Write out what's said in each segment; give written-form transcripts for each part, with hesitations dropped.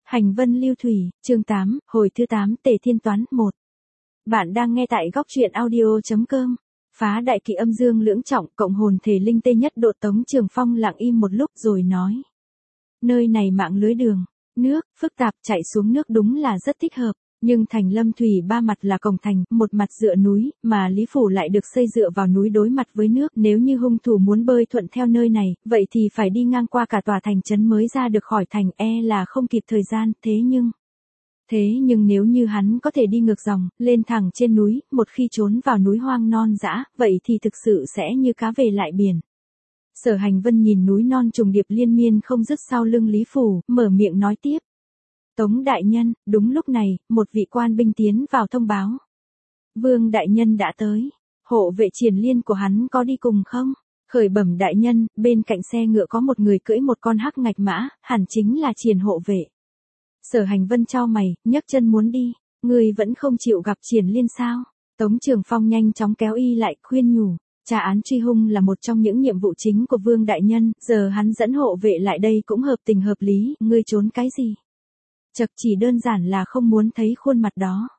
Hành vân lưu thủy, chương 8, hồi thứ 8 Tề Thiên Toán 1. Bạn đang nghe tại góc truyện audio.com. Phá đại kỵ âm dương lưỡng trọng cộng hồn thể linh tê nhất độ. Tống Trường Phong lặng im một lúc rồi nói. Nơi này mạng lưới đường, nước, phức tạp, chạy xuống nước đúng là rất thích hợp. Nhưng thành Lâm Thủy ba mặt là cổng thành, một mặt dựa núi, mà Lý Phủ lại được xây dựa vào núi đối mặt với nước. Nếu như hung thủ muốn bơi thuận theo nơi này, vậy thì phải đi ngang qua cả tòa thành trấn mới ra được khỏi thành, là không kịp thời gian. Thế nhưng nếu như hắn có thể đi ngược dòng, lên thẳng trên núi, một khi trốn vào núi hoang non dã, vậy thì thực sự sẽ như cá về lại biển. Sở Hành Vân nhìn núi non trùng điệp liên miên không dứt sau lưng Lý Phủ, mở miệng nói tiếp. Tống đại nhân, đúng lúc này, một vị quan binh tiến vào thông báo. Vương đại nhân đã tới. Hộ vệ Triển Liên của hắn có đi cùng không? Khởi bẩm đại nhân, bên cạnh xe ngựa có một người cưỡi một con hắc ngạch mã, hẳn chính là Triển hộ vệ. Sở Hành Vân chau mày, nhấc chân muốn đi. Người vẫn không chịu gặp Triển Liên sao? Tống Trường Phong nhanh chóng kéo y lại, khuyên nhủ. Tra án truy hung là một trong những nhiệm vụ chính của Vương đại nhân, giờ hắn dẫn hộ vệ lại đây cũng hợp tình hợp lý, ngươi trốn cái gì? Chật, chỉ đơn giản là không muốn thấy khuôn mặt đó.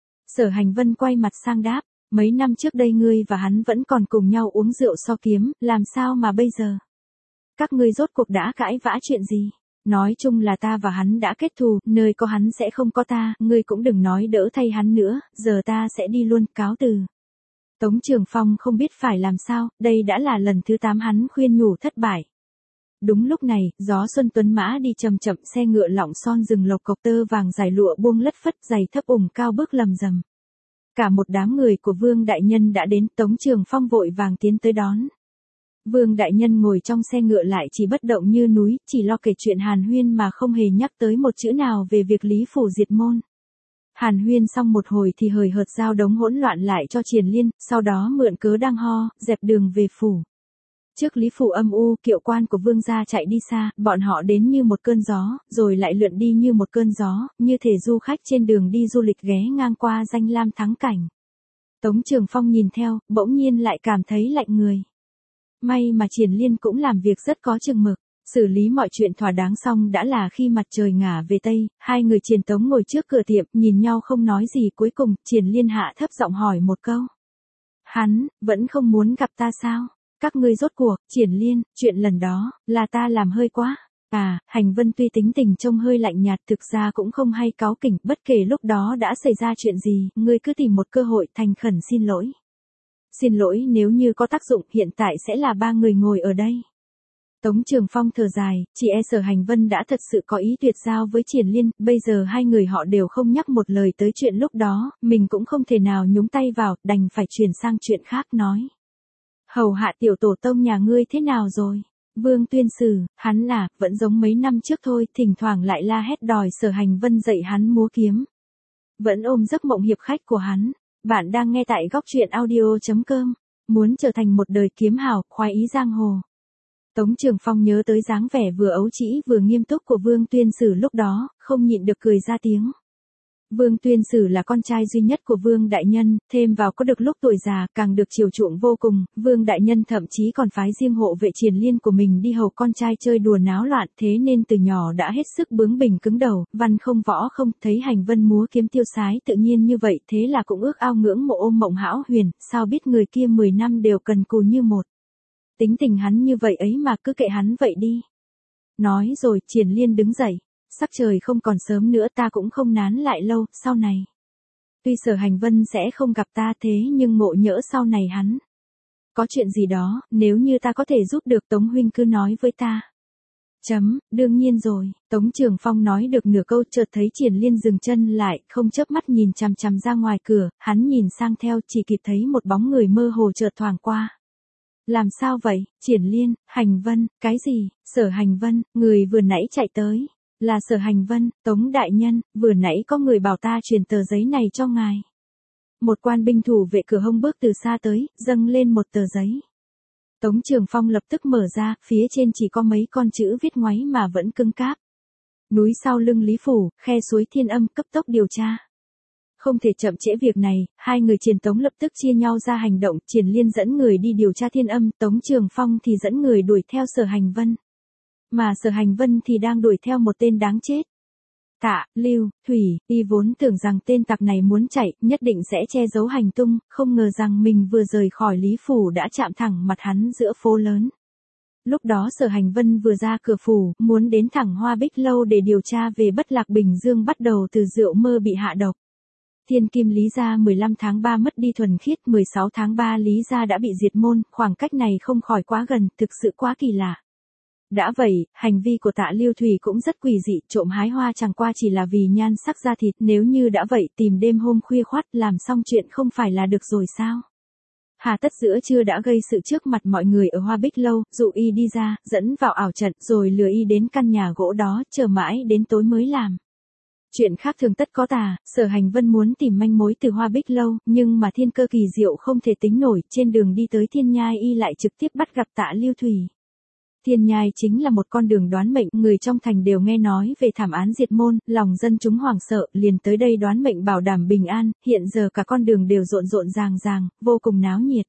Sở Hành Vân quay mặt sang đáp, mấy năm trước đây ngươi và hắn vẫn còn cùng nhau uống rượu so kiếm, làm sao mà bây giờ? Các ngươi rốt cuộc đã cãi vã chuyện gì? Nói chung là ta và hắn đã kết thù, nơi có hắn sẽ không có ta, ngươi cũng đừng nói đỡ thay hắn nữa, giờ ta sẽ đi luôn, cáo từ. Tống Trường Phong không biết phải làm sao, đây đã là lần thứ 8 hắn khuyên nhủ thất bại. Đúng lúc này, gió xuân tuấn mã đi chậm chậm, xe ngựa lọng son rừng lộc cộc, tơ vàng dài lụa buông lất phất, giày thấp ủng cao bước lầm rầm. Cả một đám người của Vương đại nhân đã đến. Tống Trường Phong vội vàng tiến tới đón. Vương đại nhân ngồi trong xe ngựa lại chỉ bất động như núi, chỉ lo kể chuyện hàn huyên mà không hề nhắc tới một chữ nào về việc Lý Phủ diệt môn. Hàn huyên xong một hồi thì hời hợt giao đống hỗn loạn lại cho Triển Liên, sau đó mượn cớ đang ho, dẹp đường về phủ. Trước Lý Phủ âm u, kiệu quan của Vương gia chạy đi xa, bọn họ đến như một cơn gió, rồi lại lượn đi như một cơn gió, như thể du khách trên đường đi du lịch ghé ngang qua danh lam thắng cảnh. Tống Trường Phong nhìn theo, bỗng nhiên lại cảm thấy lạnh người. May mà Triển Liên cũng làm việc rất có chừng mực, xử lý mọi chuyện thỏa đáng xong đã là khi mặt trời ngả về tây, hai người Triển Tống ngồi trước cửa tiệm, nhìn nhau không nói gì, cuối cùng, Triển Liên hạ thấp giọng hỏi một câu. Hắn, vẫn không muốn gặp ta sao? Các ngươi rốt cuộc, Triển Liên, chuyện lần đó, là ta làm hơi quá. Hành Vân tuy tính tình trông hơi lạnh nhạt, thực ra cũng không hay cáu kỉnh, bất kể lúc đó đã xảy ra chuyện gì, ngươi cứ tìm một cơ hội thành khẩn xin lỗi. Xin lỗi nếu như có tác dụng, hiện tại sẽ là 3 người ngồi ở đây. Tống Trường Phong thở dài, chỉ Sở Hành Vân đã thật sự có ý tuyệt giao với Triển Liên, bây giờ hai người họ đều không nhắc một lời tới chuyện lúc đó, mình cũng không thể nào nhúng tay vào, đành phải chuyển sang chuyện khác nói. Hầu hạ tiểu tổ tông nhà ngươi thế nào rồi? Vương Tuyên Sử, hắn vẫn giống mấy năm trước thôi, thỉnh thoảng lại la hét đòi Sở Hành Vân dạy hắn múa kiếm. Vẫn ôm giấc mộng hiệp khách của hắn. Bạn đang nghe tại góc truyện audio.com. Muốn trở thành một đời kiếm hào, khoái ý giang hồ. Tống Trường Phong nhớ tới dáng vẻ vừa ấu trĩ vừa nghiêm túc của Vương Tuyên Sử lúc đó, không nhịn được cười ra tiếng. Vương Tuyên Sử là con trai duy nhất của Vương đại nhân, thêm vào có được lúc tuổi già, càng được chiều chuộng vô cùng, Vương đại nhân thậm chí còn phái riêng hộ vệ Triển Liên của mình đi hầu con trai chơi đùa náo loạn, thế nên từ nhỏ đã hết sức bướng bỉnh cứng đầu, văn không võ không, thấy Hành Vân múa kiếm tiêu sái tự nhiên như vậy, thế là cũng ước ao ngưỡng mộ ôm mộng hão huyền, sao biết người kia 10 năm đều cần cù như một. Tính tình hắn như vậy ấy mà, cứ kệ hắn vậy đi. Nói rồi, Triển Liên đứng dậy. Sắc trời không còn sớm nữa, ta cũng không nán lại lâu, sau này. Tuy Sở Hành Vân sẽ không gặp ta, thế nhưng ngộ nhỡ sau này hắn có chuyện gì đó, nếu như ta có thể giúp được, Tống huynh cứ nói với ta. Đương nhiên rồi. Tống Trường Phong nói được nửa câu, chợt thấy Triển Liên dừng chân lại, không chớp mắt nhìn chằm chằm ra ngoài cửa, hắn nhìn sang theo, chỉ kịp thấy một bóng người mơ hồ chợt thoảng qua. Làm sao vậy? Triển Liên, Hành Vân, cái gì? Sở Hành Vân, người vừa nãy chạy tới. Là Sở Hành Vân, Tống đại nhân, vừa nãy có người bảo ta truyền tờ giấy này cho ngài. Một quan binh thủ vệ cửa hông bước từ xa tới, dâng lên một tờ giấy. Tống Trường Phong lập tức mở ra, phía trên chỉ có mấy con chữ viết ngoáy mà vẫn cứng cáp. Núi sau lưng Lý Phủ, khe suối Thiên Âm, cấp tốc điều tra. Không thể chậm trễ việc này, hai người Triển Tống lập tức chia nhau ra hành động, Triển Liên dẫn người đi điều tra Thiên Âm, Tống Trường Phong thì dẫn người đuổi theo Sở Hành Vân. Mà Sở Hành Vân thì đang đuổi theo một tên đáng chết. Tạ, Lưu, Thủy, y vốn tưởng rằng tên tặc này muốn chạy, nhất định sẽ che giấu hành tung, không ngờ rằng mình vừa rời khỏi Lý Phủ đã chạm thẳng mặt hắn giữa phố lớn. Lúc đó Sở Hành Vân vừa ra cửa phủ, muốn đến thẳng Hoa Bích Lâu để điều tra về Bất Lạc Bình Dương bắt đầu từ rượu mơ bị hạ độc. Thiên Kim Lý gia 15 tháng 3 mất đi thuần khiết, 16 tháng 3 Lý gia đã bị diệt môn, khoảng cách này không khỏi quá gần, thực sự quá kỳ lạ. Đã vậy, hành vi của Tạ Lưu Thủy cũng rất quỷ dị, trộm hái hoa chẳng qua chỉ là vì nhan sắc da thịt, nếu như đã vậy tìm đêm hôm khuya khoắt làm xong chuyện không phải là được rồi sao? Hà tất giữa trưa đã gây sự trước mặt mọi người ở Hoa Bích Lâu, dụ y đi ra, dẫn vào ảo trận, rồi lừa y đến căn nhà gỗ đó, chờ mãi đến tối mới làm. Chuyện khác thường tất có tà, Sở Hành Vân muốn tìm manh mối từ Hoa Bích Lâu, nhưng mà thiên cơ kỳ diệu không thể tính nổi, trên đường đi tới Thiên Nhai y lại trực tiếp bắt gặp Tạ Lưu Thủy. Thiên Nhai chính là một con đường đoán mệnh, người trong thành đều nghe nói về thảm án diệt môn, lòng dân chúng hoảng sợ, liền tới đây đoán mệnh bảo đảm bình an, hiện giờ cả con đường đều rộn rộn ràng ràng, vô cùng náo nhiệt.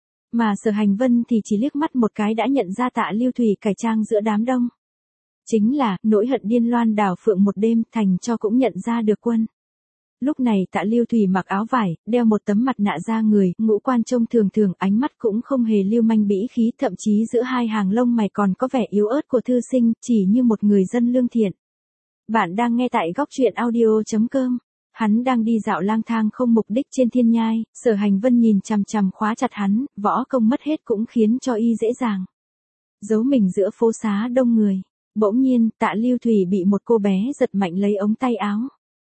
Mà Sở Hành Vân thì chỉ liếc mắt một cái đã nhận ra Tạ Lưu Thủy cải trang giữa đám đông. Chính là, nỗi hận điên loan đảo phượng một đêm, thành cho cũng nhận ra được quân. Lúc này Tạ Lưu Thủy mặc áo vải, đeo một tấm mặt nạ da người, ngũ quan trông thường thường, ánh mắt cũng không hề lưu manh bĩ khí, thậm chí giữa hai hàng lông mày còn có vẻ yếu ớt của thư sinh, chỉ như một người dân lương thiện. Bạn đang nghe tại góc truyện audio.com. Hắn đang đi dạo lang thang không mục đích trên Thiên Nhai, Sở Hành Vân nhìn chằm chằm khóa chặt hắn, võ công mất hết cũng khiến cho y dễ dàng giấu mình giữa phố xá đông người. Bỗng nhiên, Tạ Lưu Thủy bị một cô bé giật mạnh lấy ống tay áo.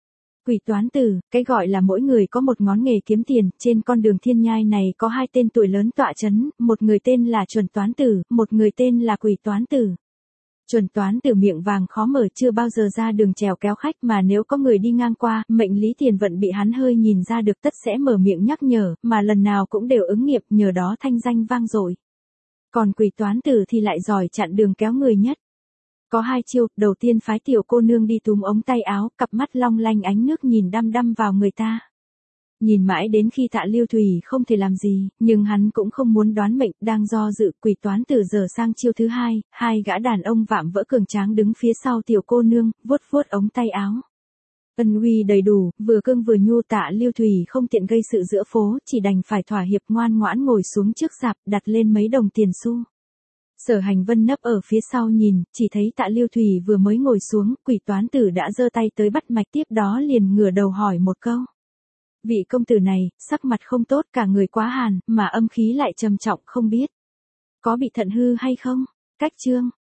Quỷ toán tử, cái gọi là mỗi người có một ngón nghề kiếm tiền, trên con đường Thiên Nhai này có hai tên tuổi lớn tọa chấn, một người tên là Chuẩn Toán Tử, một người tên là Quỷ Toán Tử. Chuẩn Toán Tử miệng vàng khó mở, chưa bao giờ ra đường chèo kéo khách, mà nếu có người đi ngang qua, mệnh lý tiền vận bị hắn hơi nhìn ra được tất sẽ mở miệng nhắc nhở, mà lần nào cũng đều ứng nghiệm, nhờ đó thanh danh vang dội. Còn Quỷ Toán Tử thì lại giỏi chặn đường kéo người nhất. Có hai chiêu, đầu tiên phái tiểu cô nương đi túm ống tay áo, cặp mắt long lanh ánh nước nhìn đăm đăm vào người ta. Nhìn mãi đến khi Tạ Lưu Thủy không thể làm gì, nhưng hắn cũng không muốn đoán mệnh, đang do dự, Quỷ Toán Tử giờ sang chiêu thứ hai, hai gã đàn ông vạm vỡ cường tráng đứng phía sau tiểu cô nương, vuốt vuốt ống tay áo. Ân uy đầy đủ, vừa cương vừa nhu, Tạ Lưu Thủy không tiện gây sự giữa phố, chỉ đành phải thỏa hiệp ngoan ngoãn ngồi xuống trước sạp, đặt lên mấy đồng tiền xu. Sở Hành Vân nấp ở phía sau nhìn, chỉ thấy Tạ Lưu Thủy vừa mới ngồi xuống, Quỷ Toán Tử đã giơ tay tới bắt mạch, tiếp đó liền ngửa đầu hỏi một câu. Vị công tử này, sắc mặt không tốt, cả người quá hàn, mà âm khí lại trầm trọng, không biết có bị thận hư hay không? Cách chương